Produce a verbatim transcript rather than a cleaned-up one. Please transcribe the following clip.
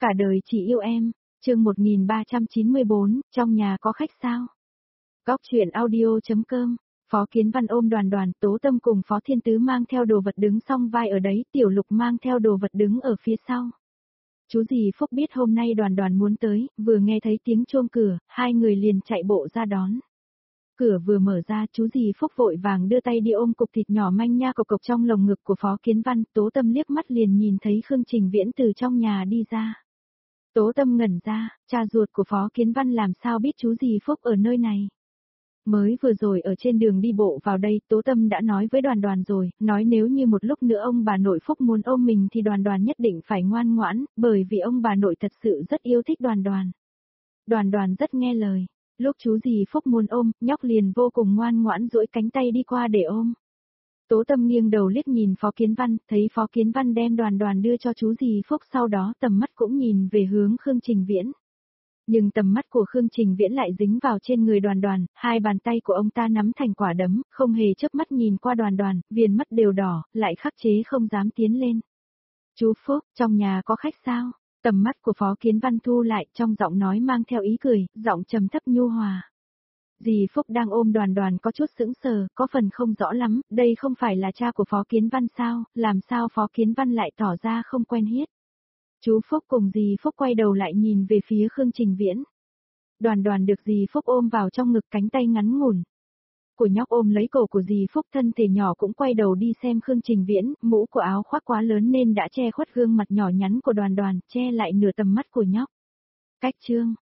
Cả đời chỉ yêu em, chương một nghìn ba trăm chín mươi bốn, trong nhà có khách sao? Góc truyện audio.com, Phó Kiến Văn ôm Đoàn Đoàn, Tố Tâm cùng Phó Thiên Tứ mang theo đồ vật đứng song vai ở đấy, Tiểu Lục mang theo đồ vật đứng ở phía sau. Chú dì Phúc biết hôm nay Đoàn Đoàn muốn tới, vừa nghe thấy tiếng chuông cửa, hai người liền chạy bộ ra đón. Cửa vừa mở ra, chú dì Phúc vội vàng đưa tay đi ôm cục thịt nhỏ manh nha cộc cộc trong lồng ngực của Phó Kiến Văn, Tố Tâm liếc mắt liền nhìn thấy Khương Trình Viễn từ trong nhà đi ra. Tố Tâm ngẩn ra, cha ruột của Phó Kiến Văn làm sao biết chú dì Phúc ở nơi này. Mới vừa rồi ở trên đường đi bộ vào đây, Tố Tâm đã nói với Đoàn Đoàn rồi, nói nếu như một lúc nữa ông bà nội Phúc muốn ôm mình thì Đoàn Đoàn nhất định phải ngoan ngoãn, bởi vì ông bà nội thật sự rất yêu thích Đoàn Đoàn. Đoàn Đoàn rất nghe lời. Lúc chú dì Phúc muốn ôm, nhóc liền vô cùng ngoan ngoãn duỗi cánh tay đi qua để ôm. Tố Tâm nghiêng đầu liếc nhìn Phó Kiến Văn, thấy Phó Kiến Văn đem Đoàn Đoàn đưa cho chú dì Phúc, sau đó tầm mắt cũng nhìn về hướng Khương Trình Viễn. Nhưng tầm mắt của Khương Trình Viễn lại dính vào trên người Đoàn Đoàn, hai bàn tay của ông ta nắm thành quả đấm, không hề chớp mắt nhìn qua Đoàn Đoàn, viền mắt đều đỏ, lại khắc chế không dám tiến lên. Chú Phúc, trong nhà có khách sao? Tầm mắt của Phó Kiến Văn thu lại, trong giọng nói mang theo ý cười, giọng trầm thấp nhu hòa. Dì Phúc đang ôm Đoàn Đoàn có chút sững sờ, có phần không rõ lắm, đây không phải là cha của Phó Kiến Văn sao, làm sao Phó Kiến Văn lại tỏ ra không quen biết. Chú Phúc cùng dì Phúc quay đầu lại nhìn về phía Khương Trình Viễn. Đoàn Đoàn được dì Phúc ôm vào trong ngực, cánh tay ngắn ngủn của nhóc ôm lấy cổ của dì Phúc, thân thể nhỏ cũng quay đầu đi xem Khương Trình Viễn, mũ của áo khoác quá lớn nên đã che khuất gương mặt nhỏ nhắn của Đoàn Đoàn, che lại nửa tầm mắt của nhóc. Cách chương,